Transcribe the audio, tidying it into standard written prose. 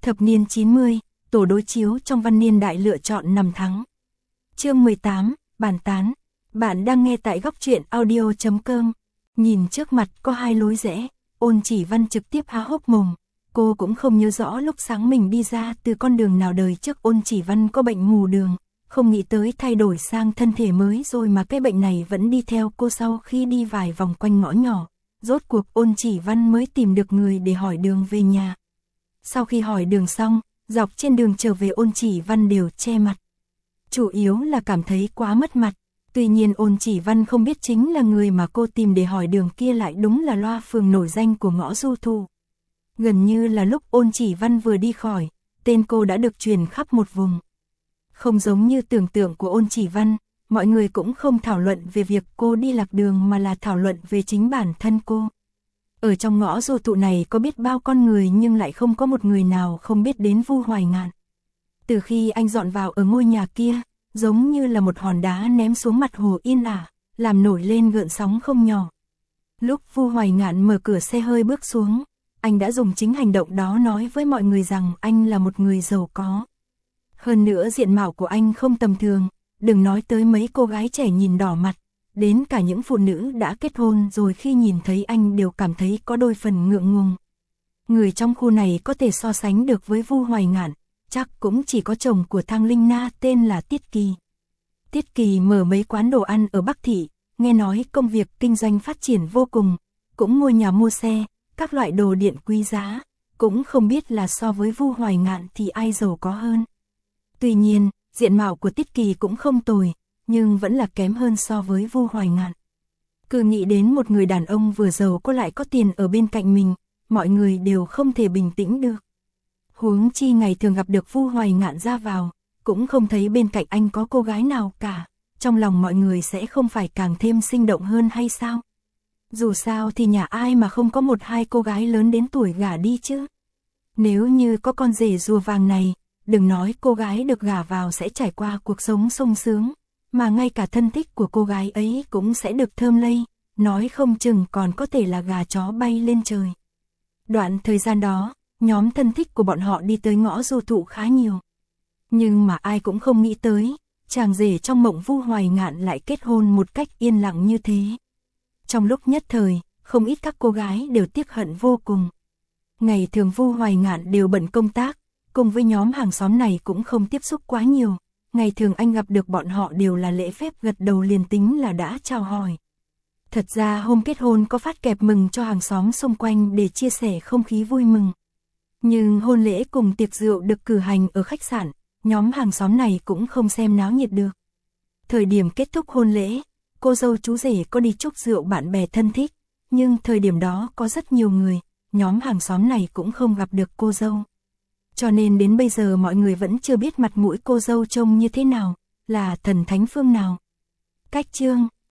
Thập niên 90, tổ đối chiếu trong văn niên đại lựa chọn năm tháng. Chương 18, bàn tán. Bạn đang nghe tại góc truyện audio.com. Nhìn trước mặt có hai lối rẽ, Ôn Chỉ Văn trực tiếp há hốc mồm. Cô cũng không nhớ rõ lúc sáng mình đi ra từ con đường nào. Đời trước Ôn Chỉ Văn có bệnh mù đường, không nghĩ tới thay đổi sang thân thể mới rồi mà cái bệnh này vẫn đi theo cô. Sau khi đi vài vòng quanh ngõ nhỏ, rốt cuộc Ôn Chỉ Văn mới tìm được người để hỏi đường về nhà. Sau khi hỏi đường xong, dọc trên đường trở về Ôn Chỉ Văn đều che mặt. Chủ yếu là cảm thấy quá mất mặt. Tuy nhiên Ôn Chỉ Văn không biết chính là người mà cô tìm để hỏi đường kia lại đúng là loa phường nổi danh của ngõ Du Thụ. Gần như là lúc Ôn Chỉ Văn vừa đi khỏi, tên cô đã được truyền khắp một vùng. Không giống như tưởng tượng của Ôn Chỉ Văn, mọi người cũng không thảo luận về việc cô đi lạc đường mà là thảo luận về chính bản thân cô. Ở trong ngõ Du Thụ này có biết bao con người nhưng lại không có một người nào không biết đến Vu Hoài Ngạn. Từ khi anh dọn vào ở ngôi nhà kia, giống như là một hòn đá ném xuống mặt hồ yên ả, làm nổi lên gợn sóng không nhỏ. Lúc Vu Hoài Ngạn mở cửa xe hơi bước xuống, anh đã dùng chính hành động đó nói với mọi người rằng anh là một người giàu có. Hơn nữa diện mạo của anh không tầm thường, đừng nói tới mấy cô gái trẻ nhìn đỏ mặt, đến cả những phụ nữ đã kết hôn rồi khi nhìn thấy anh đều cảm thấy có đôi phần ngượng ngùng. Người trong khu này có thể so sánh được với Vu Hoài Ngạn, chắc cũng chỉ có chồng của Thang Linh Na tên là Tiết Kỳ. Tiết Kỳ mở mấy quán đồ ăn ở Bắc Thị, nghe nói công việc kinh doanh phát triển vô cùng, cũng mua nhà mua xe, các loại đồ điện quý giá, cũng không biết là so với Vu Hoài Ngạn thì ai giàu có hơn. Tuy nhiên, diện mạo của Tiết Kỳ cũng không tồi, nhưng vẫn là kém hơn so với Vu Hoài Ngạn. Cứ nghĩ đến một người đàn ông vừa giàu có lại có tiền ở bên cạnh mình, mọi người đều không thể bình tĩnh được. Huống chi ngày thường gặp được Vu Hoài Ngạn ra vào, cũng không thấy bên cạnh anh có cô gái nào cả, trong lòng mọi người sẽ không phải càng thêm sinh động hơn hay sao? Dù sao thì nhà ai mà không có một hai cô gái lớn đến tuổi gả đi chứ. Nếu như có con rể rùa vàng này, đừng nói cô gái được gả vào sẽ trải qua cuộc sống sung sướng, mà ngay cả thân thích của cô gái ấy cũng sẽ được thơm lây, nói không chừng còn có thể là gà chó bay lên trời. Đoạn thời gian đó, nhóm thân thích của bọn họ đi tới ngõ Du Thụ khá nhiều. Nhưng mà ai cũng không nghĩ tới, chàng rể trong mộng Vu Hoài Ngạn lại kết hôn một cách yên lặng như thế. Trong lúc nhất thời, không ít các cô gái đều tiếc hận vô cùng. Ngày thường Vu Hoài Ngạn đều bận công tác, cùng với nhóm hàng xóm này cũng không tiếp xúc quá nhiều. Ngày thường anh gặp được bọn họ đều là lễ phép gật đầu liền tính là đã chào hỏi. Thật ra hôm kết hôn có phát kẹp mừng cho hàng xóm xung quanh để chia sẻ không khí vui mừng. Nhưng hôn lễ cùng tiệc rượu được cử hành ở khách sạn, nhóm hàng xóm này cũng không xem náo nhiệt được. Thời điểm kết thúc hôn lễ, cô dâu chú rể có đi chúc rượu bạn bè thân thích, nhưng thời điểm đó có rất nhiều người, nhóm hàng xóm này cũng không gặp được cô dâu. Cho nên đến bây giờ mọi người vẫn chưa biết mặt mũi cô dâu trông như thế nào, là thần thánh phương nào. Cách chương